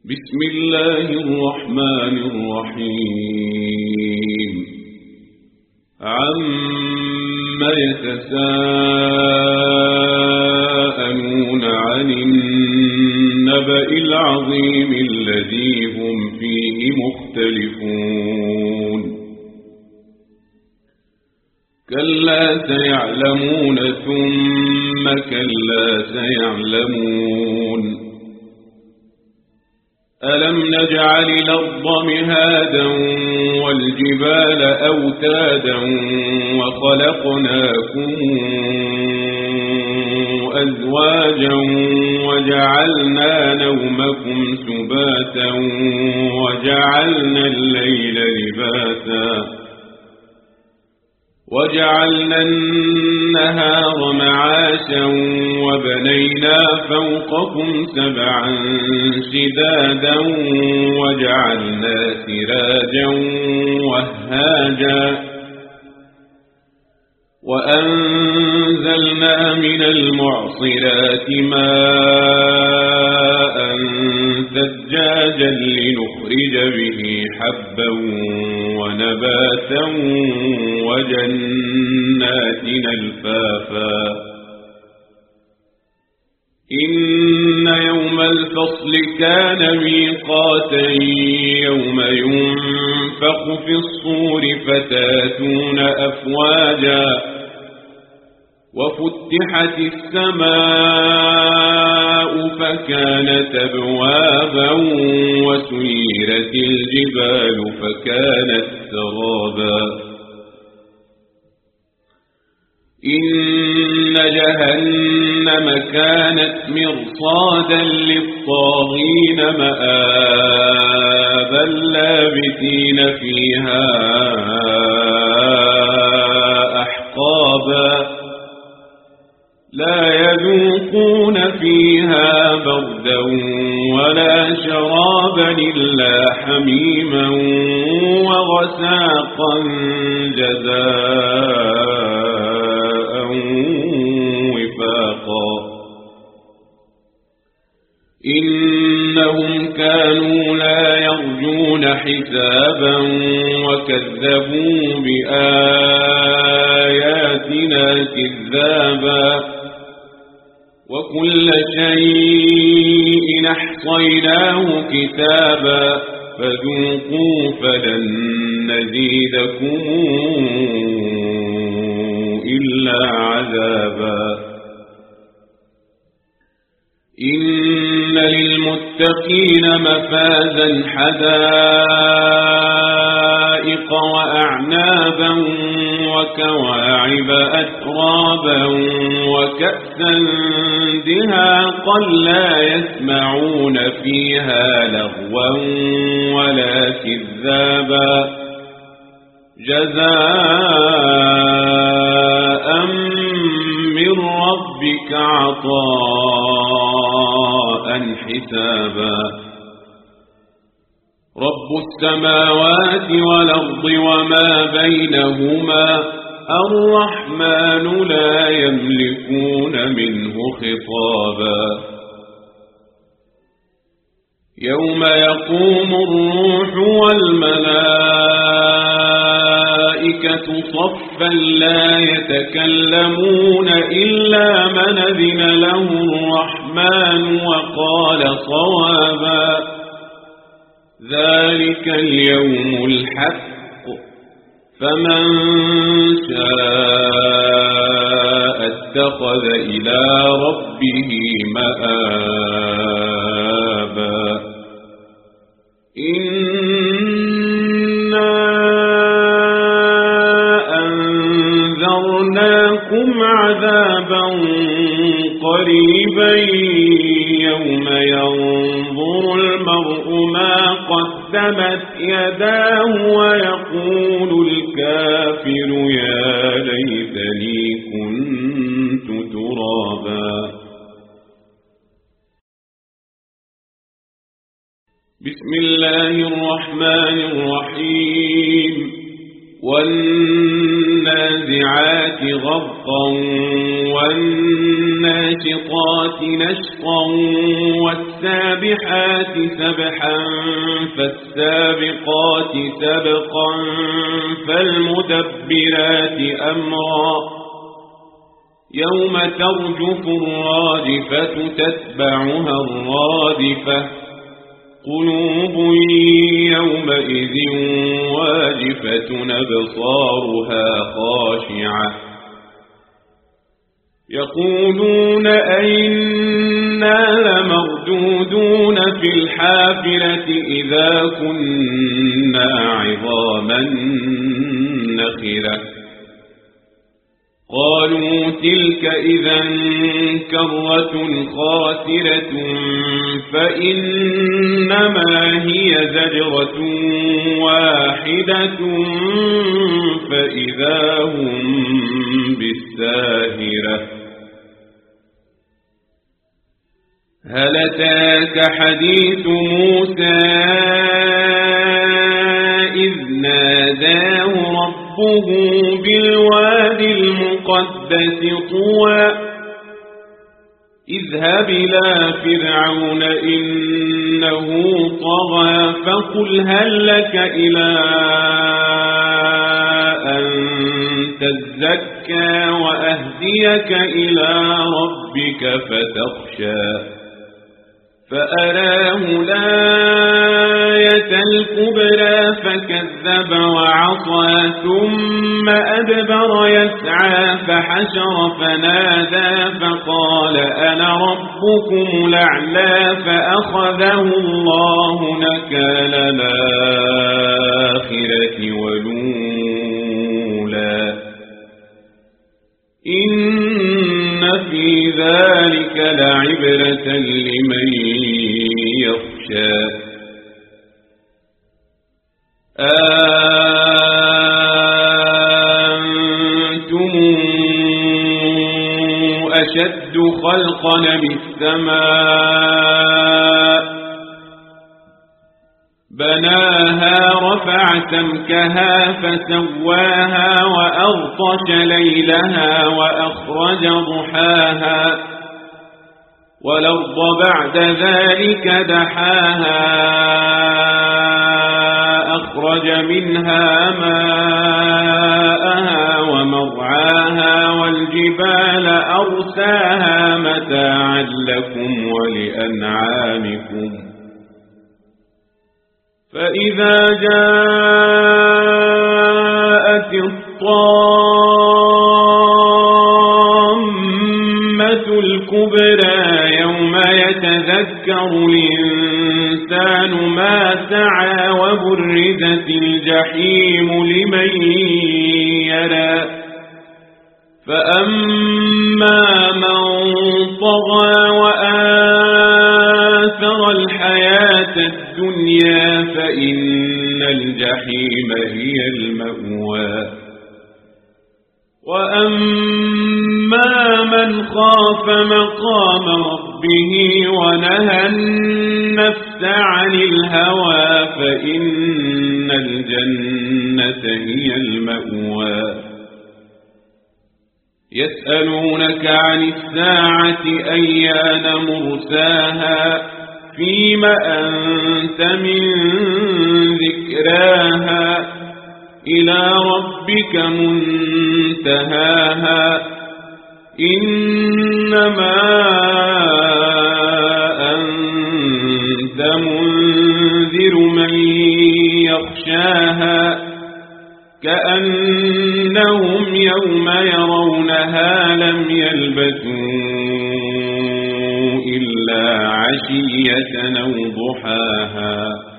بسم الله الرحمن الرحيم عما يتساءلون عن النبأ العظيم الذي هم فيه مختلفون كلا سيعلمون ثم كلا سيعلمون ألم نجعل الأرض مهادا والجبال أوتادا وخلقناكم أزواجا وجعلنا نومكم سباتا وجعلنا الليل لباسا وجعلنا النهار معاشا وبنينا فوقكم سبعا شدادا وجعلنا سراجا وهاجا وأنزلنا من المعصرات ماء ثجاجا لنخرج به حبا ونباتا وجنات ألفافا إن يوم الفصل كان ميقاتا يوم ينفخ في الصور فتاتون أفواجا وفتحت السماء فكانت أبوابا وسيرت الجبال فكانت سرابا إن جهنم كانت مرصادا للطاغين مآبا لابثين فيها أحقابا لا يذوقون فيها بردا ولا شرابا إلا حميما وغساقا جزاء وفاقا إنهم كانوا لا يرجون حسابا وكذبوا بآياتنا كذابا وكل شيء أحصيناه كتابا فذوقوا فلن نزيدكم إلا عذابا إن للمتقين مفازا حدائق وأعنابا وكواعب أترابا وكأسا دهاقا لا يسمعون فيها لغوا ولا كذابا جزاء من ربك عطاء حسابا رب السماوات والأرض وما بينهما الرحمن لا يملكون منه خطابا يوم يقوم الروح والملائكة صفا لا يتكلمون إلا من أذن له الرحمن وقال صوابا ذلك اليوم الحق فمن شاء اتخذ إلى ربه مآبا إنا أنذرناكم عذابا قريبا يوم ينظر المرء ما قدمت يداه ويقول الكافر يا ليتني كنت ترابا بسم الله الرحمن الرحيم والنازعات غرقا والناشطات نشطا والسابحات سبحا فالسابقات سبقا فالمدبرات أمرا يوم ترجف الراجفة تتبعها الرادفة قلوب يومئذ واجفة أبصارها خاشعة يقولون أئنا لمردودون في الحافرة إذا كنا عظاما نخرة قالوا تلك إذا كرة خاسرة فإنما هي زجرة واحدة فإذا هم بالساهرة هل أتاك حديث موسى إذ ناداه ربه بالواد المقدس طوى اذهب إلى فرعون إنه طغى فقل هل لك إلى أن تزكى وأهديك إلى ربك فتخشى فأراه الآية الكبرى فكذب وعصى ثم أدبر يسعى فحشر فنادى فقال أنا ربكم الأعلى فأخذه الله نكال الآخرة والأولى إن في ذلك لعبرة لمن يخشى أنتم أشد خلقا من السماء بناها رفع سمكها فسواها وأغطش ليلها وأخرج ضحاها والأرض بعد ذلك دحاها أخرج منها ماءها ومرعاها والجبال أرساها متاعا لكم ولأنعامكم فإذا جاءت الطامة الكبرى يوم يتذكر الإنسان ما سعى وبرزت الجحيم لمن يرى فأما من طغى وآثر الحياة الدنيا فإن الجحيم هي المأوى وأما من خاف مقام ربه ونهى النفس عن الهوى فإن الجنة هي المأوى يسألونك عن الساعة أيان مرساها فيم أنت من ذكراها إلى ربك منتهاها إنما أنت منذر من يخشاها كأنهم يوم يرونها لم يلبثوا إلا عشية أو ضحاها